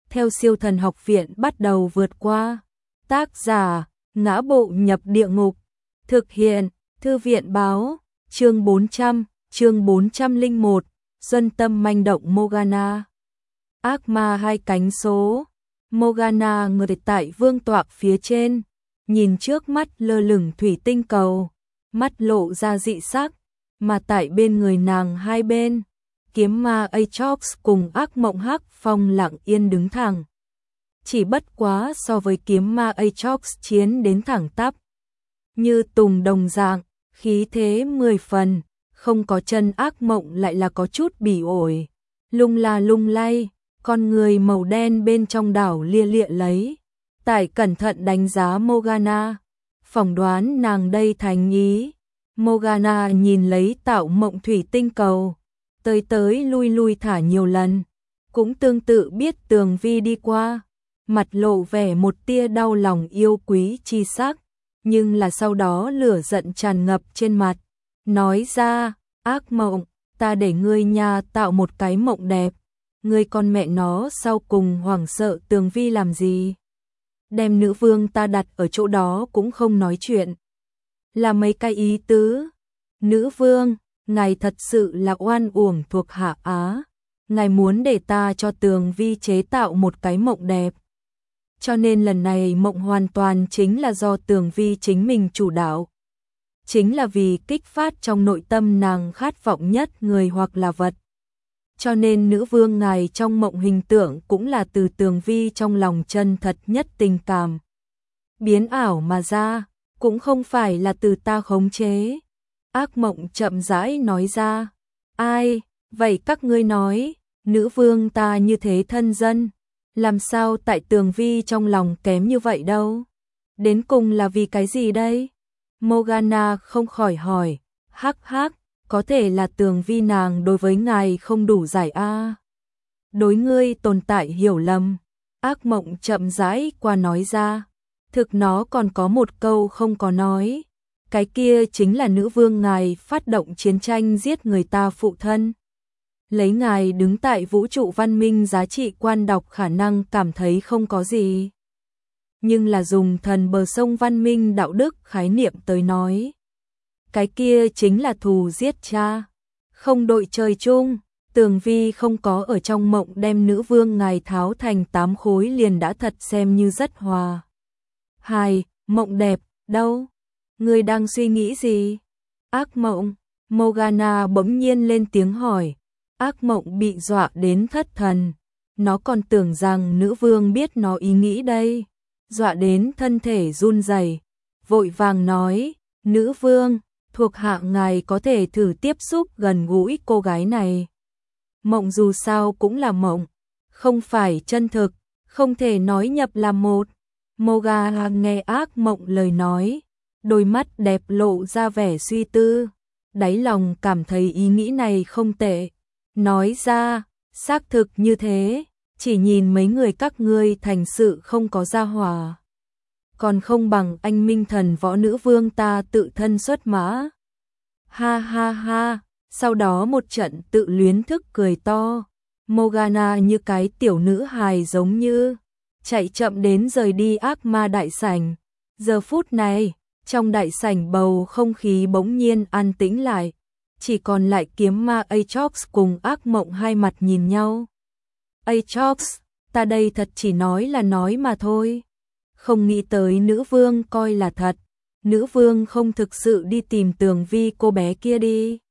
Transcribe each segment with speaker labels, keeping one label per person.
Speaker 1: theo Siêu Thần Học Viện bắt đầu vượt qua. Tác giả: Ngã Bộ Nhập Địa Ngục. Thực hiện: Thư viện báo. Chương 400, chương 401, Xuân Tâm Manh Động Morgana. Ác ma hai cánh số. Morgana ngồi tại vương tọa phía trên, nhìn trước mắt lơ lửng thủy tinh cầu, mắt lộ ra dị sắc, mà tại bên người nàng hai bên, kiếm ma Aatrox cùng ác mộng Hắc Phong lặng yên đứng thẳng. Chỉ bất quá so với kiếm ma Aatrox chiến đến thẳng tắp, như tùng đồng dạng, khí thế 10 phần, không có chân ác mộng lại là có chút bỉ ổi, lung la lung lay, con người màu đen bên trong đảo lia lịa lấy. Tại cẩn thận đánh giá Morgana, phỏng đoán nàng đây thành ý. Morgana nhìn lấy tạo mộng thủy tinh cầu, tới lui lui thả nhiều lần, cũng tương tự biết Tường Vi đi qua, mặt lộ vẻ một tia đau lòng yêu quý chi sắc, nhưng là sau đó lửa giận tràn ngập trên mặt, nói ra: ác mộng, ta để ngươi nhà tạo một cái mộng đẹp, ngươi con mẹ nó sau cùng hoảng sợ Tường Vi làm gì? Đem nữ vương ta đặt ở chỗ đó cũng không nói chuyện. Là mấy cái ý tứ? Nữ vương, ngài thật sự là oan uổng thuộc hạ á. Ngài muốn để ta cho Tường Vi chế tạo một cái mộng đẹp. Cho nên lần này mộng hoàn toàn chính là do Tường Vi chính mình chủ đạo. Chính là vì kích phát trong nội tâm nàng khát vọng nhất người hoặc là vật. Cho nên nữ vương ngài trong mộng hình tượng cũng là từ Tường Vi trong lòng chân thật nhất tình cảm biến ảo mà ra, cũng không phải là từ ta khống chế. Ác mộng chậm rãi nói ra: ai, vậy các ngươi nói, nữ vương ta như thế thân dân, làm sao tại Tường Vi trong lòng kém như vậy đâu? Đến cùng là vì cái gì đây? Morgana không khỏi hỏi. Hắc hắc, có thể là Tường Vi nàng đối với ngài không đủ giải a. Đối ngươi tồn tại hiểu lầm. Ác mộng chậm rãi qua nói ra. Thực nó còn có một câu không có nói. Cái kia chính là nữ vương ngài phát động chiến tranh giết người ta phụ thân. Lấy ngài đứng tại vũ trụ văn minh giá trị quan đọc khả năng cảm thấy không có gì. Nhưng là dùng thần bờ sông văn minh đạo đức khái niệm tới nói. Cái kia chính là thù giết cha. Không đội trời chung, Tường Vi không có ở trong mộng đem nữ vương ngài tháo thành 8 khối liền đã thật xem như rất hòa. Hài, mộng đẹp, đâu? Ngươi đang suy nghĩ gì? Ác mộng, Morgana bỗng nhiên lên tiếng hỏi. Ác mộng bị dọa đến thất thần. Nó còn tưởng rằng nữ vương biết nó ý nghĩ đây. Dọa đến thân thể run rẩy, vội vàng nói: nữ vương, thuộc hạ ngài có thể thử tiếp xúc gần gũi cô gái này. Mộng dù sao cũng là mộng, không phải chân thực, không thể nói nhập làm một. Morgana nghe ác mộng lời nói, đôi mắt đẹp lộ ra vẻ suy tư, đáy lòng cảm thấy ý nghĩ này không tệ. Nói ra, xác thực như thế, chỉ nhìn mấy người các ngươi thành sự không có gia hòa. Còn không bằng anh minh thần võ nữ vương ta tự thân xuất mã. Ha ha ha, sau đó một trận tự luyến thức cười to. Morgana như cái tiểu nữ hài giống như chạy chậm đến rời đi ác ma đại sảnh. Giờ phút này, trong đại sảnh bầu không khí bỗng nhiên an tĩnh lại, chỉ còn lại kiếm ma Aatrox cùng ác mộng hai mặt nhìn nhau. Aatrox, ta đây thật chỉ nói là nói mà thôi. Không nghĩ tới nữ vương coi là thật. Nữ vương không thực sự đi tìm Tường Vi cô bé kia đi.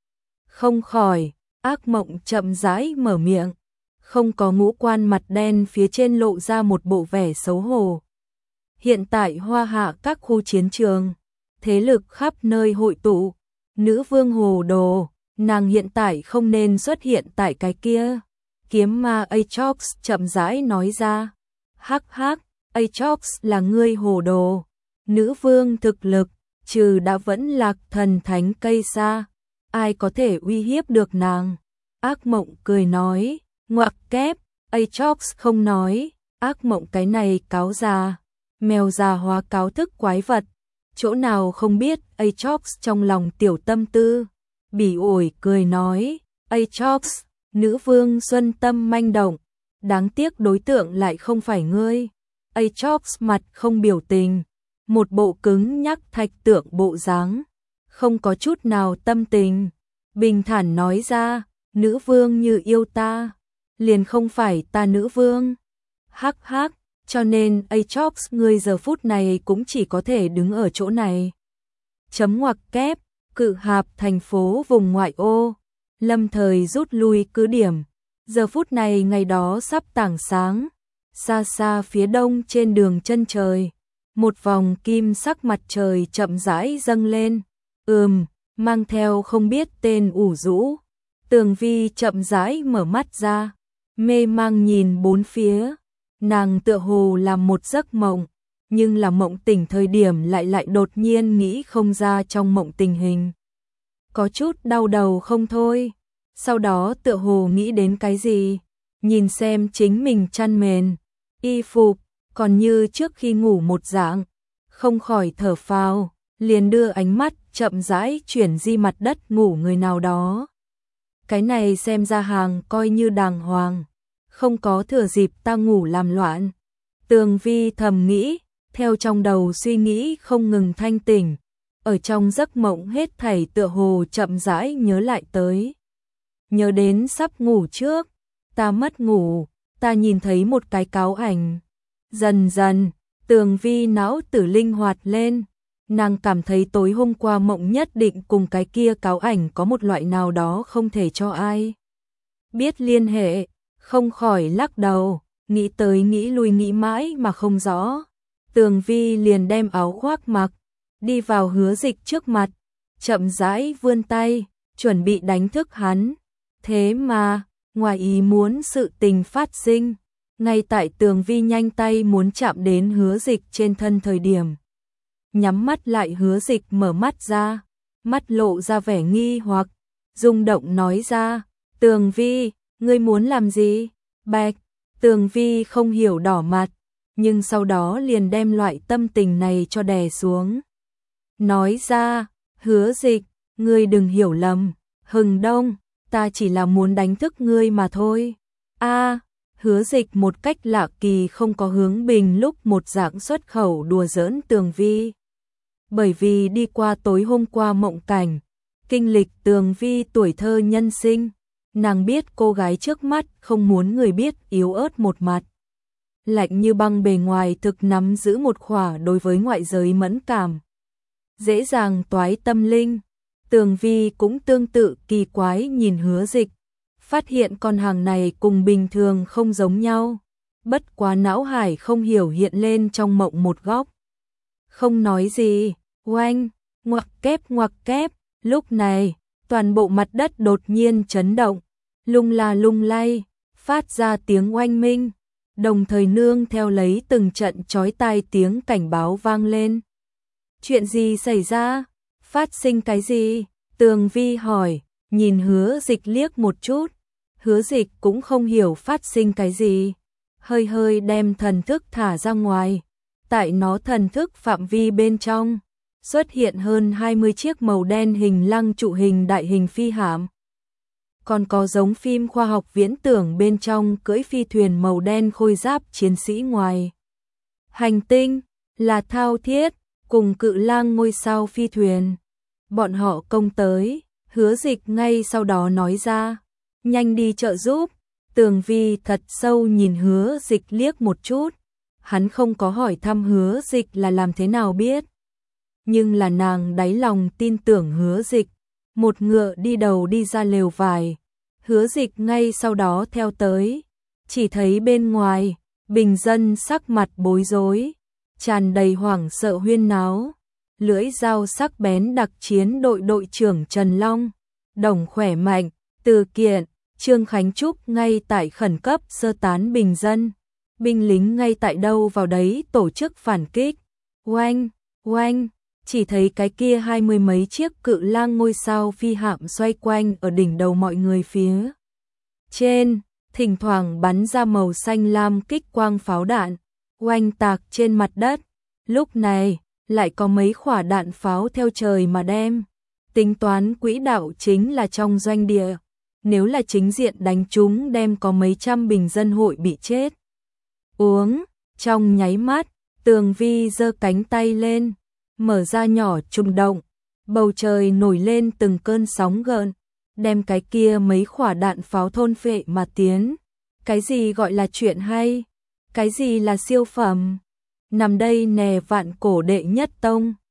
Speaker 1: Không khỏi, ác mộng chậm rãi mở miệng. Không có ngũ quan mặt đen phía trên lộ ra một bộ vẻ xấu hổ. Hiện tại hoa hạ các khu chiến trường, thế lực khắp nơi hội tụ. Nữ vương hồ đồ, nàng hiện tại không nên xuất hiện tại cái kia. Kiếm ma Aatrox chậm rãi nói ra. Hắc hắc, Aatrox là ngươi hồ đồ. Nữ vương thực lực, trừ đã vẫn lạc thần thánh cây xa, ai có thể uy hiếp được nàng? Ác mộng cười nói. Ngoặc kép, Aatrox không nói. Ác mộng cái này cáo già, mèo già hóa cáo thức quái vật. Chỗ nào không biết Aatrox trong lòng tiểu tâm tư. Bỉ ổi cười nói. Aatrox, nữ vương xuân tâm manh động, đáng tiếc đối tượng lại không phải ngươi. Aatrox mặt không biểu tình, một bộ cứng nhắc thạch tượng bộ dáng, không có chút nào tâm tình, bình thản nói ra, nữ vương như yêu ta, liền không phải ta nữ vương. Hắc hắc, cho nên Aatrox ngươi giờ phút này cũng chỉ có thể đứng ở chỗ này. Chấm ngoặc kép, Cự Hạp thành phố vùng ngoại ô, lâm thời rút lui cứ điểm. Giờ phút này ngày đó sắp tảng sáng, xa xa phía đông trên đường chân trời, một vòng kim sắc mặt trời chậm rãi dâng lên, mang theo không biết tên ủ rũ. Tường Vi chậm rãi mở mắt ra, mê mang nhìn bốn phía, nàng tựa hồ làm một giấc mộng, nhưng là mộng tỉnh thời điểm lại đột nhiên nghĩ không ra trong mộng tình hình. Có chút đau đầu không thôi, sau đó tựa hồ nghĩ đến cái gì, nhìn xem chính mình chăn mền, y phục, còn như trước khi ngủ một dạng, không khỏi thở phào, liền đưa ánh mắt chậm rãi chuyển di mặt đất ngủ người nào đó. Cái này xem ra hàng coi như đàng hoàng, không có thừa dịp ta ngủ làm loạn. Tường Vi thầm nghĩ, theo trong đầu suy nghĩ không ngừng thanh tỉnh, ở trong giấc mộng hết thảy tựa hồ chậm rãi nhớ lại tới. Nhớ đến sắp ngủ trước, ta mất ngủ, ta nhìn thấy một cái cáo ảnh. Dần dần, Tường Vi não tử linh hoạt lên, nàng cảm thấy tối hôm qua mộng nhất định cùng cái kia cáo ảnh có một loại nào đó không thể cho ai biết liên hệ, không khỏi lắc đầu, nghĩ tới nghĩ lui nghĩ mãi mà không rõ. Tường Vi liền đem áo khoác mặc, đi vào Hứa Dịch trước mặt, chậm rãi vươn tay, chuẩn bị đánh thức hắn. Thế mà, ngoài ý muốn sự tình phát sinh, ngay tại Tường Vi nhanh tay muốn chạm đến Hứa Dịch trên thân thời điểm. Nhắm mắt lại Hứa Dịch mở mắt ra, mắt lộ ra vẻ nghi hoặc, rung động nói ra, Tường Vi, ngươi muốn làm gì? Bạch, Tường Vi không hiểu đỏ mặt, nhưng sau đó liền đem loại tâm tình này cho đè xuống. Nói ra, Hứa Dịch, ngươi đừng hiểu lầm, Hừng Đông, ta chỉ là muốn đánh thức ngươi mà thôi. Hứa Dịch một cách lạ kỳ không có hướng bình lúc một dạng xuất khẩu đùa giỡn Tường Vi. Bởi vì đi qua tối hôm qua mộng cảnh, kinh lịch Tường Vi tuổi thơ nhân sinh, nàng biết cô gái trước mắt không muốn người biết yếu ớt một mặt. Lạnh như băng bề ngoài thực nắm giữ một khỏa đối với ngoại giới mẫn cảm, dễ dàng toái tâm linh. Tường Vi cũng tương tự kỳ quái nhìn Hứa Dịch, phát hiện con hàng này cùng bình thường không giống nhau, bất quá não hải không hiểu hiện lên trong mộng một góc. Không nói gì, oanh, ngoặc kép, lúc này, toàn bộ mặt đất đột nhiên chấn động, lung la lung lay, phát ra tiếng oanh minh, đồng thời nương theo lấy từng trận chói tai tiếng cảnh báo vang lên. Chuyện gì xảy ra? Phát sinh cái gì? Tường Vi hỏi, nhìn Hứa Dịch liếc một chút. Hứa Dịch cũng không hiểu phát sinh cái gì, hơi hơi đem thần thức thả ra ngoài. Tại nó thần thức phạm vi bên trong, xuất hiện hơn 20 chiếc màu đen hình lăng trụ hình đại hình phi hạm. Còn có giống phim khoa học viễn tưởng bên trong cưỡi phi thuyền màu đen khôi giáp chiến sĩ ngoài hành tinh, là Thao Thiết, cùng Cự Lang ngôi sao phi thuyền. Bọn họ công tới, Hứa Dịch ngay sau đó nói ra, nhanh đi trợ giúp. Tường Vi thật sâu nhìn Hứa Dịch liếc một chút, hắn không có hỏi thăm Hứa Dịch là làm thế nào biết, nhưng là nàng đáy lòng tin tưởng Hứa Dịch, một ngựa đi đầu đi ra lều vải. Hứa Dịch ngay sau đó theo tới, chỉ thấy bên ngoài, bình dân sắc mặt bối rối, tràn đầy hoảng sợ huyên náo, lưỡi dao sắc bén đặc chiến đội đội trưởng Trần Long, Đồng Khỏe Mạnh, Từ Kiện, Trương Khánh Trúc ngay tại khẩn cấp sơ tán bình dân, binh lính ngay tại đâu vào đấy tổ chức phản kích. Oanh, oanh, chỉ thấy cái kia 20 mấy chiếc Cự Lang ngôi sao phi hạm xoay quanh ở đỉnh đầu mọi người phía trên, thỉnh thoảng bắn ra màu xanh lam kích quang pháo đạn, oanh tạc trên mặt đất. Lúc này, lại có mấy quả đạn pháo theo trời mà đem, tính toán quỹ đạo chính là trong doanh địa. nếu là chính diện đánh chúng đem có mấy trăm bình dân hội bị chết. Uống, trong nháy mắt, Tường Vi giơ cánh tay lên, mở ra nhỏ trùng động, bầu trời nổi lên từng cơn sóng gợn, đem cái kia mấy quả đạn pháo thôn phệ mà tiến. Cái gì gọi là chuyện hay? Cái gì là siêu phẩm? Nằm đây nè vạn cổ đệ nhất tông.